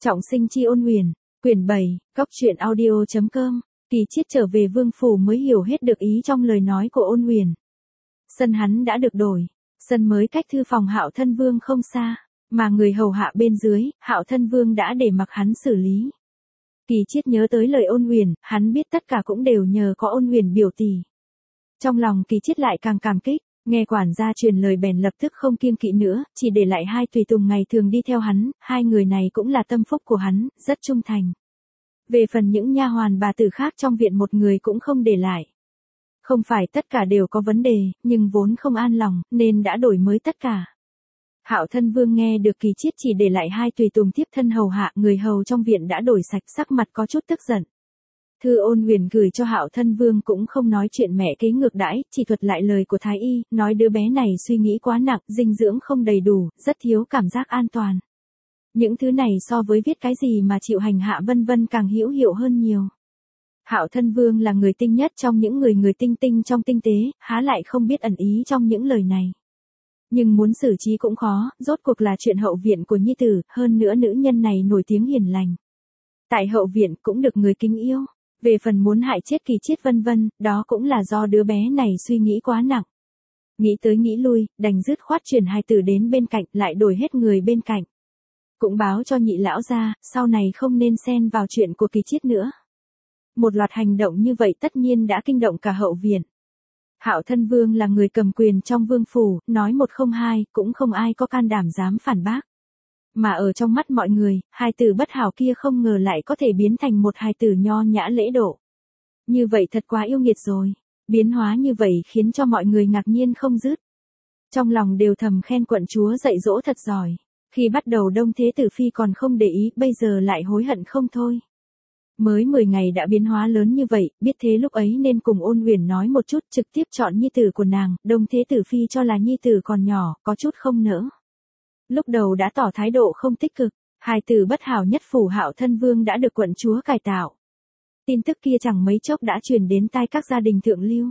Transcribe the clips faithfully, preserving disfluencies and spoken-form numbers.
Trọng sinh chi ôn huyền, quyển bảy, góc truyện audio.com, Kỳ Chiết trở về vương phủ mới hiểu hết được ý trong lời nói của ôn huyền. Sân hắn đã được đổi, sân mới cách thư phòng Hạo Thân Vương không xa, mà người hầu hạ bên dưới, Hạo Thân Vương đã để mặc hắn xử lý. Kỳ Chiết nhớ tới lời ôn huyền, hắn biết tất cả cũng đều nhờ có ôn huyền biểu tỷ. Trong lòng Kỳ Chiết lại càng cảm kích, nghe quản gia truyền lời bèn lập tức không kiêng kỵ nữa, chỉ để lại hai tùy tùng ngày thường đi theo hắn, hai người này cũng là tâm phúc của hắn, rất trung thành. Về phần những nha hoàn bà tử khác trong viện một người cũng không để lại. Không phải tất cả đều có vấn đề, nhưng vốn không an lòng, nên đã đổi mới tất cả. Hạo Thân Vương nghe được Kỳ Chiết chỉ để lại hai tùy tùng tiếp thân hầu hạ, người hầu trong viện đã đổi sạch, sắc mặt có chút tức giận. Thư ôn huyền gửi cho Hạo Thân Vương cũng không nói chuyện mẹ kế ngược đãi, chỉ thuật lại lời của Thái Y, nói đứa bé này suy nghĩ quá nặng, dinh dưỡng không đầy đủ, rất thiếu cảm giác an toàn. Những thứ này so với viết cái gì mà chịu hành hạ vân vân càng hữu hiệu hơn nhiều. Hạo Thân Vương là người tinh nhất trong những người người tinh tinh trong tinh tế, há lại không biết ẩn ý trong những lời này. Nhưng muốn xử trí cũng khó, rốt cuộc là chuyện hậu viện của nhi tử, hơn nữa nữ nhân này nổi tiếng hiền lành. Tại hậu viện cũng được người kính yêu. Về phần muốn hại chết Kỳ Chiết vân vân, đó cũng là do đứa bé này suy nghĩ quá nặng. Nghĩ tới nghĩ lui, đành dứt khoát chuyển hai tử đến bên cạnh, lại đổi hết người bên cạnh. Cũng báo cho nhị lão gia, sau này không nên xen vào chuyện của Kỳ Chiết nữa. Một loạt hành động như vậy tất nhiên đã kinh động cả hậu viện. Hạo Thân Vương là người cầm quyền trong vương phủ, nói một không hai, cũng không ai có can đảm dám phản bác. Mà ở trong mắt mọi người, hài tử bất hảo kia không ngờ lại có thể biến thành một hài tử nho nhã lễ độ. Như vậy thật quá yêu nghiệt rồi. Biến hóa như vậy khiến cho mọi người ngạc nhiên không dứt. Trong lòng đều thầm khen quận chúa dạy dỗ thật giỏi. Khi bắt đầu Đông Thế Tử Phi còn không để ý, bây giờ lại hối hận không thôi. Mới mười ngày đã biến hóa lớn như vậy, biết thế lúc ấy nên cùng ôn huyền nói một chút, trực tiếp chọn nhi tử của nàng. Đông Thế Tử Phi cho là nhi tử còn nhỏ, có chút không nỡ. Lúc đầu đã tỏ thái độ không tích cực, hài tử bất hảo nhất phủ Hạo Thân Vương đã được quận chúa cải tạo. Tin tức kia chẳng mấy chốc đã truyền đến tai các gia đình thượng lưu.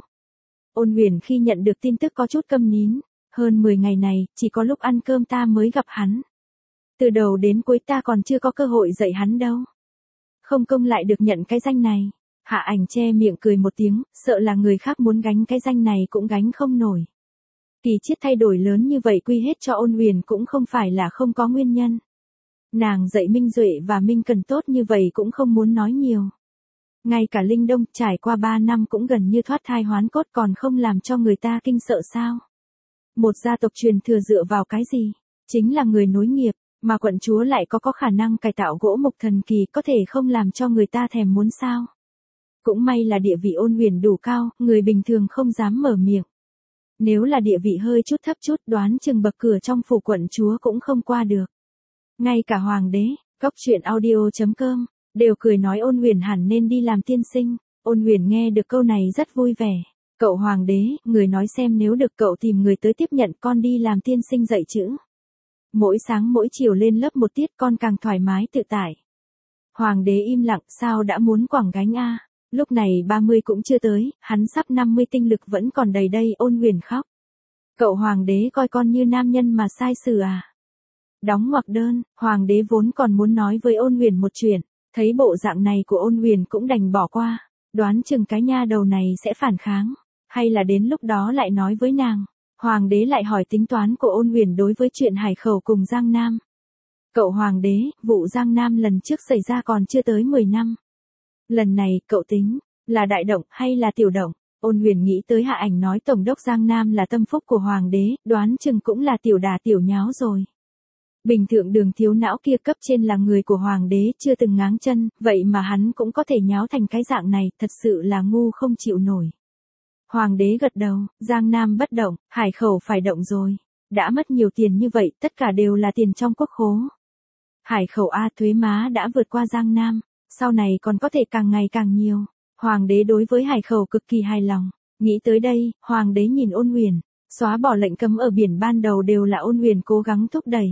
Ôn huyền khi nhận được tin tức có chút câm nín, hơn mười ngày này, chỉ có lúc ăn cơm ta mới gặp hắn. Từ đầu đến cuối ta còn chưa có cơ hội dạy hắn đâu. Không công lại được nhận cái danh này. Hạ Ảnh che miệng cười một tiếng, sợ là người khác muốn gánh cái danh này cũng gánh không nổi. Kỳ Chiết thay đổi lớn như vậy quy hết cho ôn huyền cũng không phải là không có nguyên nhân. Nàng dạy Minh Duệ và Minh Cần tốt như vậy cũng không muốn nói nhiều. Ngay cả Linh Đông trải qua ba năm cũng gần như thoát thai hoán cốt còn không làm cho người ta kinh sợ sao. Một gia tộc truyền thừa dựa vào cái gì? Chính là người nối nghiệp, mà quận chúa lại có có khả năng cải tạo gỗ mục thần kỳ có thể không làm cho người ta thèm muốn sao. Cũng may là địa vị ôn huyền đủ cao, người bình thường không dám mở miệng. Nếu là địa vị hơi chút thấp chút đoán chừng bậc cửa trong phủ quận chúa cũng không qua được. Ngay cả hoàng đế, góc truyện audio.com, đều cười nói ôn huyền hẳn nên đi làm tiên sinh. Ôn huyền nghe được câu này rất vui vẻ. Cậu hoàng đế, người nói xem nếu được cậu tìm người tới tiếp nhận con đi làm tiên sinh dạy chữ. Mỗi sáng mỗi chiều lên lớp một tiết con càng thoải mái tự tại. Hoàng đế im lặng, sao đã muốn quẳng gánh a? Lúc này ba mươi cũng chưa tới, hắn sắp năm mươi tinh lực vẫn còn đầy đây. Ôn huyền khóc. Cậu hoàng đế coi con như nam nhân mà sai xử à? Đóng ngoặc đơn, hoàng đế vốn còn muốn nói với ôn huyền một chuyện, thấy bộ dạng này của ôn huyền cũng đành bỏ qua, đoán chừng cái nha đầu này sẽ phản kháng, hay là đến lúc đó lại nói với nàng. Hoàng đế lại hỏi tính toán của ôn huyền đối với chuyện Hải Khẩu cùng Giang Nam. Cậu hoàng đế, vụ Giang Nam lần trước xảy ra còn chưa tới mười năm. Lần này, cậu tính, là đại động hay là tiểu động? Ôn huyền nghĩ tới Hạ Ảnh nói Tổng đốc Giang Nam là tâm phúc của hoàng đế, đoán chừng cũng là tiểu đà tiểu nháo rồi. Bình thượng Đường thiếu não kia cấp trên là người của hoàng đế chưa từng ngáng chân, vậy mà hắn cũng có thể nháo thành cái dạng này, thật sự là ngu không chịu nổi. Hoàng đế gật đầu, Giang Nam bất động, Hải Khẩu phải động rồi. Đã mất nhiều tiền như vậy, tất cả đều là tiền trong quốc khố. Hải Khẩu A thuế má đã vượt qua Giang Nam, sau này còn có thể càng ngày càng nhiều. Hoàng đế đối với Hải Khẩu cực kỳ hài lòng. Nghĩ tới đây, hoàng đế nhìn ôn huyền, xóa bỏ lệnh cấm ở biển ban đầu đều là ôn huyền cố gắng thúc đẩy.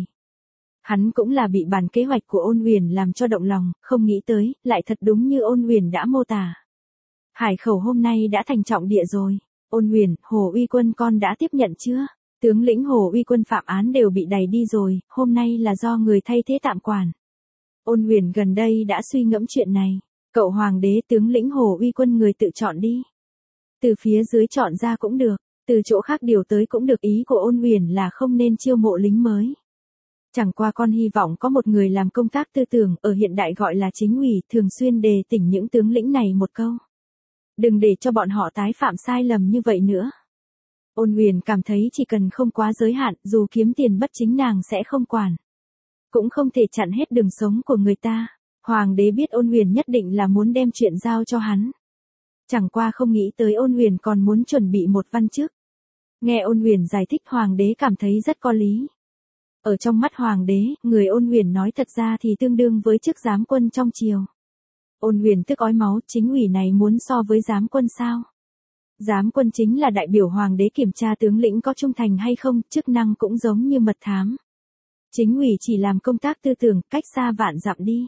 Hắn cũng là bị bản kế hoạch của ôn huyền làm cho động lòng, không nghĩ tới, lại thật đúng như ôn huyền đã mô tả. Hải Khẩu hôm nay đã thành trọng địa rồi. Ôn huyền, Hồ Uy Quân con đã tiếp nhận chưa? Tướng lĩnh Hồ Uy Quân phạm án đều bị đày đi rồi, hôm nay là do người thay thế tạm quản. Ôn Huyền gần đây đã suy ngẫm chuyện này. Cậu hoàng đế tướng lĩnh Hồ Uy Quân người tự chọn đi. Từ phía dưới chọn ra cũng được, từ chỗ khác điều tới cũng được, ý của Ôn Huyền là không nên chiêu mộ lính mới. Chẳng qua con hy vọng có một người làm công tác tư tưởng, ở hiện đại gọi là chính ủy, thường xuyên đề tỉnh những tướng lĩnh này một câu. Đừng để cho bọn họ tái phạm sai lầm như vậy nữa. Ôn Huyền cảm thấy chỉ cần không quá giới hạn, dù kiếm tiền bất chính nàng sẽ không quản. Cũng không thể chặn hết đường sống của người ta. Hoàng đế biết Ôn Huyền nhất định là muốn đem chuyện giao cho hắn. Chẳng qua không nghĩ tới Ôn Huyền còn muốn chuẩn bị một văn chức. Nghe Ôn Huyền giải thích Hoàng đế cảm thấy rất có lý. Ở trong mắt Hoàng đế, người Ôn Huyền nói thật ra thì tương đương với chức giám quân trong triều. Ôn Huyền tức ói máu, chính ủy này muốn so với giám quân sao? Giám quân chính là đại biểu Hoàng đế kiểm tra tướng lĩnh có trung thành hay không, chức năng cũng giống như mật thám. Chính ủy chỉ làm công tác tư tưởng, cách xa vạn dặm đi.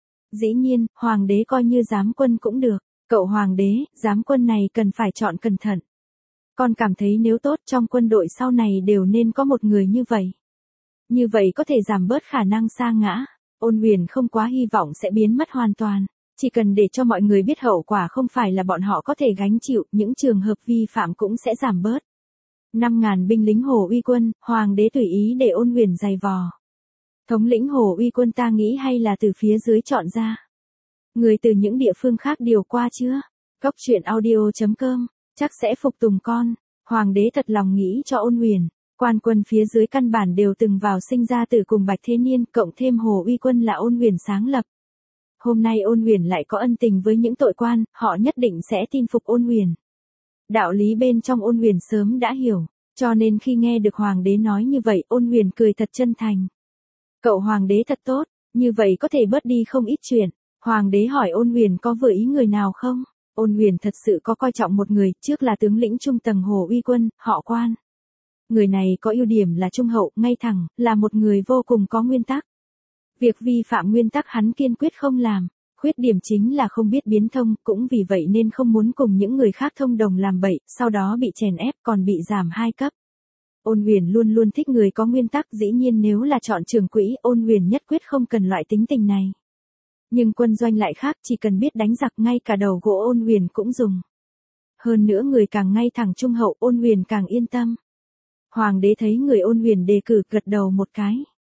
Dĩ nhiên, Hoàng đế coi như giám quân cũng được. Cậu Hoàng đế, giám quân này cần phải chọn cẩn thận. Con cảm thấy nếu tốt trong quân đội sau này đều nên có một người như vậy. Như vậy có thể giảm bớt khả năng sa ngã. Ôn Huyền không quá hy vọng sẽ biến mất hoàn toàn. Chỉ cần để cho mọi người biết hậu quả không phải là bọn họ có thể gánh chịu, những trường hợp vi phạm cũng sẽ giảm bớt. năm ngàn binh lính Hồ Uy Quân, Hoàng đế tùy ý để Ôn Huyền giày vò. Thống lĩnh Hồ Uy Quân ta nghĩ hay là từ phía dưới chọn ra. Người từ những địa phương khác điều qua chưa? Góc truyện audio chấm com, chắc sẽ phục tùng con. Hoàng đế thật lòng nghĩ cho Ôn Huyền. Quan quân phía dưới căn bản đều từng vào sinh ra tử cùng Bạch Thế Niên, cộng thêm Hồ Uy Quân là Ôn Huyền sáng lập. Hôm nay Ôn Huyền lại có ân tình với những tội quan, họ nhất định sẽ tin phục Ôn Huyền. Đạo lý bên trong Ôn Huyền sớm đã hiểu, cho nên khi nghe được Hoàng đế nói như vậy, Ôn Huyền cười thật chân thành. Cậu Hoàng đế thật tốt, như vậy có thể bớt đi không ít chuyện. Hoàng đế hỏi Ôn Huyền có vừa ý người nào không? Ôn Huyền thật sự có coi trọng một người, trước là tướng lĩnh trung tầng Hồ Uy Quân, họ Quan. Người này có ưu điểm là trung hậu, ngay thẳng, là một người vô cùng có nguyên tắc. Việc vi phạm nguyên tắc hắn kiên quyết không làm. Khuyết điểm chính là không biết biến thông, cũng vì vậy nên không muốn cùng những người khác thông đồng làm bậy, sau đó bị chèn ép còn bị giảm hai cấp. Ôn Huyền luôn luôn thích người có nguyên tắc, dĩ nhiên nếu là chọn trưởng quỹ, Ôn Huyền nhất quyết không cần loại tính tình này. Nhưng quân doanh lại khác, chỉ cần biết đánh giặc ngay cả đầu gỗ Ôn Huyền cũng dùng. Hơn nữa người càng ngay thẳng trung hậu, Ôn Huyền càng yên tâm. Hoàng đế thấy người Ôn Huyền đề cử, gật đầu một cái.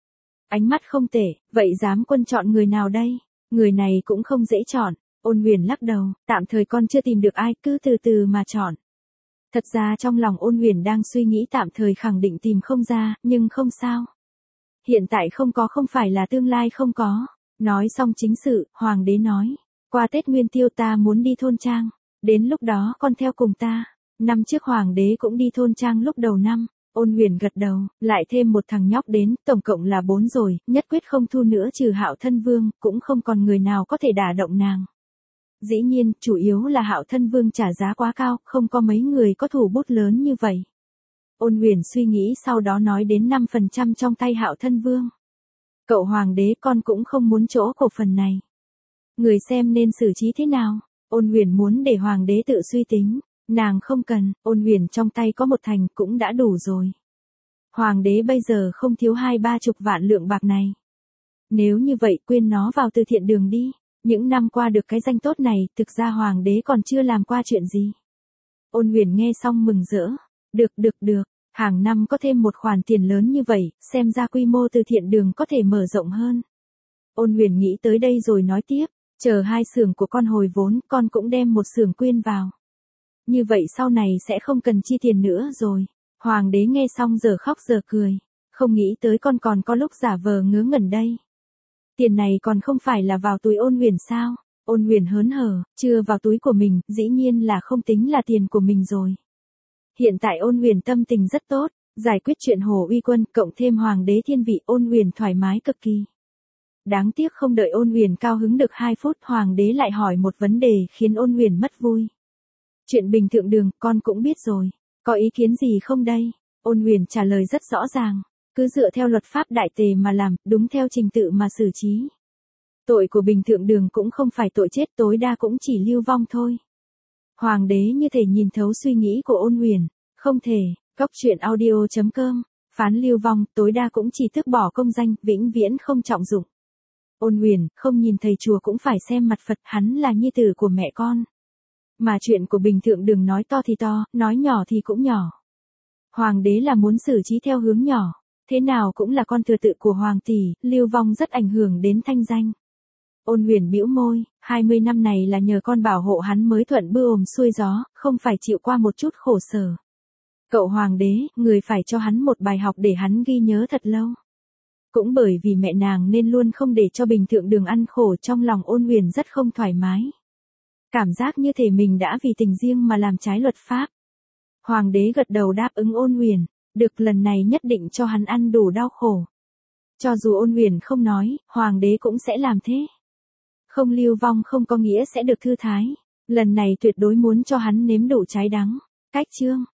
Ánh mắt không tệ, vậy giám quân chọn người nào đây? Người này cũng không dễ chọn. Ôn Huyền lắc đầu, tạm thời con chưa tìm được ai, cứ từ từ mà chọn. Thật ra trong lòng Ôn Huyền đang suy nghĩ tạm thời khẳng định tìm không ra, nhưng không sao. Hiện tại không có không phải là tương lai không có. Nói xong chính sự, Hoàng đế nói, qua Tết Nguyên Tiêu ta muốn đi thôn trang, đến lúc đó con theo cùng ta. Năm trước Hoàng đế cũng đi thôn trang lúc đầu năm. Ôn Huyền gật đầu, lại thêm một thằng nhóc đến, tổng cộng là bốn rồi, nhất quyết không thu nữa trừ Hạo Thân Vương, cũng không còn người nào có thể đả động nàng. Dĩ nhiên, chủ yếu là Hạo Thân Vương trả giá quá cao, không có mấy người có thủ bút lớn như vậy. Ôn Huyền suy nghĩ sau đó nói đến năm phần trăm trong tay Hạo Thân Vương. Cậu Hoàng đế, con cũng không muốn chỗ cổ phần này. Người xem nên xử trí thế nào? Ôn Huyền muốn để Hoàng đế tự suy tính. Nàng không cần, Ôn Huyền trong tay có một thành cũng đã đủ rồi. Hoàng đế bây giờ không thiếu hai ba chục vạn lượng bạc này. Nếu như vậy quyên nó vào từ thiện đường đi. Những năm qua được cái danh tốt này, thực ra Hoàng đế còn chưa làm qua chuyện gì. Ôn Huyền nghe xong mừng rỡ. Được được được, hàng năm có thêm một khoản tiền lớn như vậy, xem ra quy mô từ thiện đường có thể mở rộng hơn. Ôn Huyền nghĩ tới đây rồi nói tiếp, chờ hai xưởng của con hồi vốn, con cũng đem một xưởng quyên vào. Như vậy sau này sẽ không cần chi tiền nữa rồi. Hoàng đế nghe xong giờ khóc giờ cười. Không nghĩ tới con còn có lúc giả vờ ngớ ngẩn đây. Tiền này còn không phải là vào túi Ôn Huyền sao? Ôn Huyền hớn hở, chưa vào túi của mình, dĩ nhiên là không tính là tiền của mình rồi. Hiện tại Ôn Huyền tâm tình rất tốt, giải quyết chuyện Hồ Uy Quân, cộng thêm Hoàng đế thiên vị, Ôn Huyền thoải mái cực kỳ. Đáng tiếc không đợi Ôn Huyền cao hứng được hai phút, Hoàng đế lại hỏi một vấn đề khiến Ôn Huyền mất vui. Chuyện Bình Thượng Đường, con cũng biết rồi. Có ý kiến gì không đây? Ôn Huyền trả lời rất rõ ràng. Cứ dựa theo luật pháp đại tề mà làm, đúng theo trình tự mà xử trí. Tội của Bình Thượng Đường cũng không phải tội chết, tối đa cũng chỉ lưu vong thôi. Hoàng đế như thể nhìn thấu suy nghĩ của Ôn Huyền. Không thể, góc truyện audio chấm com. Phán lưu vong, tối đa cũng chỉ tước bỏ công danh, vĩnh viễn không trọng dụng. Ôn Huyền, không nhìn thầy chùa cũng phải xem mặt Phật, hắn là nhi tử của mẹ con. Mà chuyện của Bình Thượng đừng nói to thì to, nói nhỏ thì cũng nhỏ. Hoàng đế là muốn xử trí theo hướng nhỏ, thế nào cũng là con thừa tự của hoàng tỷ, lưu vong rất ảnh hưởng đến thanh danh. Ôn Huyền bĩu môi, hai mươi năm này là nhờ con bảo hộ hắn mới thuận bưa ồm xuôi gió, không phải chịu qua một chút khổ sở. Cậu hoàng đế, người phải cho hắn một bài học để hắn ghi nhớ thật lâu. Cũng bởi vì mẹ nàng nên luôn không để cho Bình Thượng Đường ăn khổ, trong lòng Ôn Huyền rất không thoải mái. Cảm giác như thể mình đã vì tình riêng mà làm trái luật pháp. Hoàng đế gật đầu đáp ứng Ôn Huyền, được, lần này nhất định cho hắn ăn đủ đau khổ. Cho dù Ôn Huyền không nói, hoàng đế cũng sẽ làm thế. Không lưu vong không có nghĩa sẽ được thư thái. Lần này tuyệt đối muốn cho hắn nếm đủ trái đắng. Cách chương